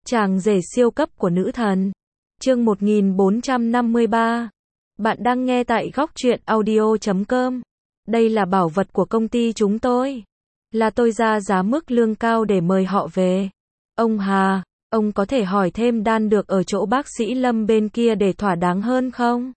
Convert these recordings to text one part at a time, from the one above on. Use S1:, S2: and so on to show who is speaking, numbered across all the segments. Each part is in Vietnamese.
S1: Chàng rể siêu cấp của nữ thần. Chương 1453. Bạn đang nghe tại Góc Truyện Audio.com. Đây là bảo vật của công ty chúng tôi. Là tôi ra giá mức lương cao để mời họ về. Ông Hà, ông có thể hỏi thêm đan được ở chỗ bác sĩ Lâm bên kia để thỏa đáng hơn không?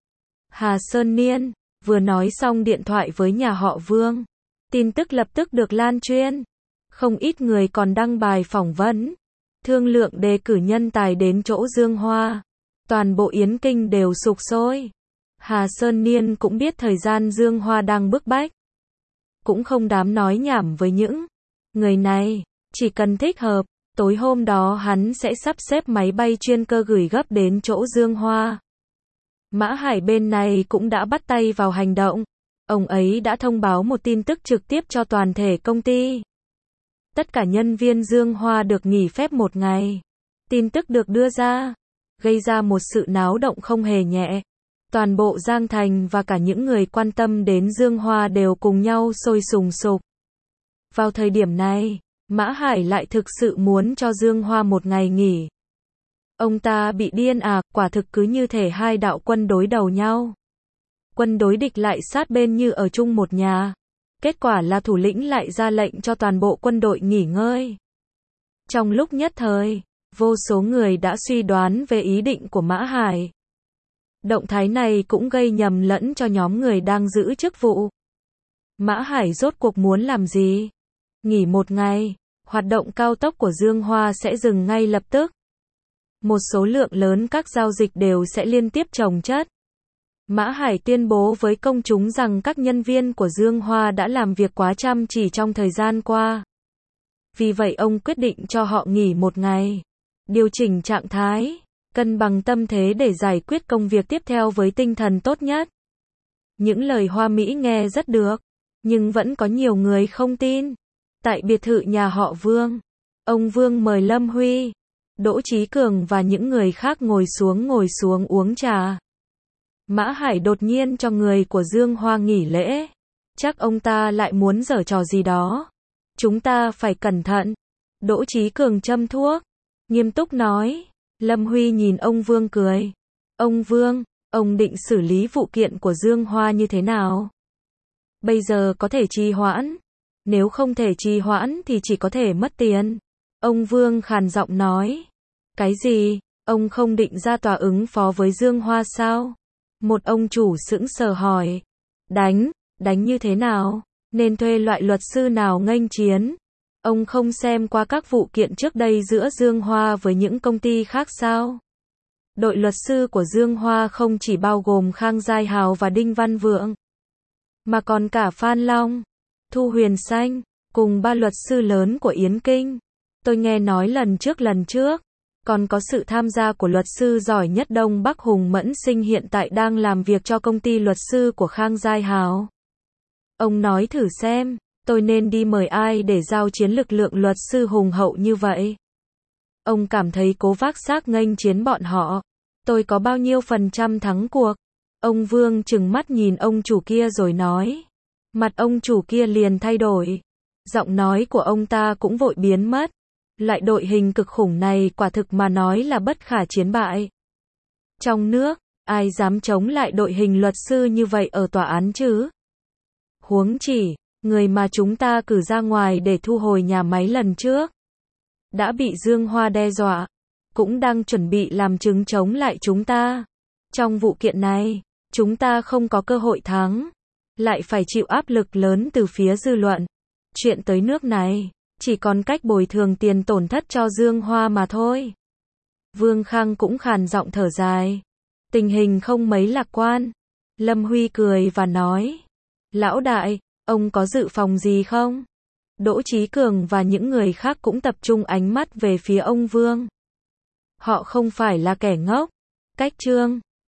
S1: Hà Sơn Niên vừa nói xong điện thoại với nhà họ Vương. Tin tức lập tức được lan truyền. Không ít người còn đăng bài phỏng vấn, thương lượng đề cử nhân tài đến chỗ Dương Hoa. Toàn bộ Yến Kinh đều sục sôi. Hà Sơn Niên cũng biết thời gian Dương Hoa đang bức bách. Cũng không dám nói nhảm với những người này, chỉ cần thích hợp, tối hôm đó hắn sẽ sắp xếp máy bay chuyên cơ gửi gấp đến chỗ Dương Hoa. Mã Hải bên này cũng đã bắt tay vào hành động. Ông ấy đã thông báo một tin tức trực tiếp cho toàn thể công ty. Tất cả nhân viên Dương Hoa được nghỉ phép một ngày. Tin tức được đưa ra, gây ra một sự náo động không hề nhẹ. Toàn bộ Giang Thành và cả những người quan tâm đến Dương Hoa đều cùng nhau sôi sùng sục. Vào thời điểm này, Mã Hải lại thực sự muốn cho Dương Hoa một ngày nghỉ. Ông ta bị điên à, quả thực cứ như thể hai đạo quân đối đầu nhau. Quân đối địch lại sát bên như ở chung một nhà. Kết quả là thủ lĩnh lại ra lệnh cho toàn bộ quân đội nghỉ ngơi. Trong lúc nhất thời, vô số người đã suy đoán về ý định của Mã Hải. Động thái này cũng gây nhầm lẫn cho nhóm người đang giữ chức vụ. Mã Hải rốt cuộc muốn làm gì? Nghỉ một ngày, hoạt động cao tốc của Dương Hoa sẽ dừng ngay lập tức. Một số lượng lớn các giao dịch đều sẽ liên tiếp chồng chất. Mã Hải tuyên bố với công chúng rằng các nhân viên của Dương Hoa đã làm việc quá chăm chỉ trong thời gian qua. Vì vậy ông quyết định cho họ nghỉ một ngày, điều chỉnh trạng thái, cân bằng tâm thế để giải quyết công việc tiếp theo với tinh thần tốt nhất. Những lời hoa mỹ nghe rất được, nhưng vẫn có nhiều người không tin. Tại biệt thự nhà họ Vương, ông Vương mời Lâm Huy, Đỗ Chí Cường và những người khác ngồi xuống uống trà. Mã Hải đột nhiên cho người của Dương Hoa nghỉ lễ. Chắc ông ta lại muốn giở trò gì đó. Chúng ta phải cẩn thận. Đỗ Chí Cường châm thuốc, nghiêm túc nói. Lâm Huy nhìn ông Vương cười. Ông Vương, ông định xử lý vụ kiện của Dương Hoa như thế nào? Bây giờ có thể trì hoãn. Nếu không thể trì hoãn thì chỉ có thể mất tiền. Ông Vương khàn giọng nói. Cái gì? Ông không định ra tòa ứng phó với Dương Hoa sao? Một ông chủ sững sờ hỏi. Đánh như thế nào? Nên thuê loại luật sư nào nghênh chiến? Ông không xem qua các vụ kiện trước đây giữa Dương Hoa với những công ty khác sao? Đội luật sư của Dương Hoa không chỉ bao gồm Khang Giai Hào và Đinh Văn Vượng, mà còn cả Phan Long, Thu Huyền Xanh, cùng ba luật sư lớn của Yến Kinh. Tôi nghe nói lần trước, còn có sự tham gia của luật sư giỏi nhất Đông Bắc Hùng Mẫn Sinh hiện tại đang làm việc cho công ty luật sư của Khang Giai Hào. Ông nói thử xem, tôi nên đi mời ai để giao chiến lực lượng luật sư hùng hậu như vậy? Ông cảm thấy Cố Vác Xác nghênh chiến bọn họ, tôi có bao nhiêu % thắng cuộc? Ông Vương trừng mắt nhìn ông chủ kia rồi nói. Mặt ông chủ kia liền thay đổi. Giọng nói của ông ta cũng vội biến mất. Loại đội hình cực khủng này quả thực mà nói là bất khả chiến bại. Trong nước, ai dám chống lại đội hình luật sư như vậy ở tòa án chứ? Huống chỉ, người mà chúng ta cử ra ngoài để thu hồi nhà máy lần trước, đã bị Dương Hoa đe dọa, cũng đang chuẩn bị làm chứng chống lại chúng ta. Trong vụ kiện này, chúng ta không có cơ hội thắng, lại phải chịu áp lực lớn từ phía dư luận. Chuyện tới nước này, chỉ còn cách bồi thường tiền tổn thất cho Dương Hoa mà thôi. Vương Khang cũng khàn giọng thở dài. Tình hình không mấy lạc quan. Lâm Huy cười và nói. Lão đại, ông có dự phòng gì không? Đỗ Chí Cường và những người khác cũng tập trung ánh mắt về phía ông Vương. Họ không phải là kẻ ngốc. Cách Trương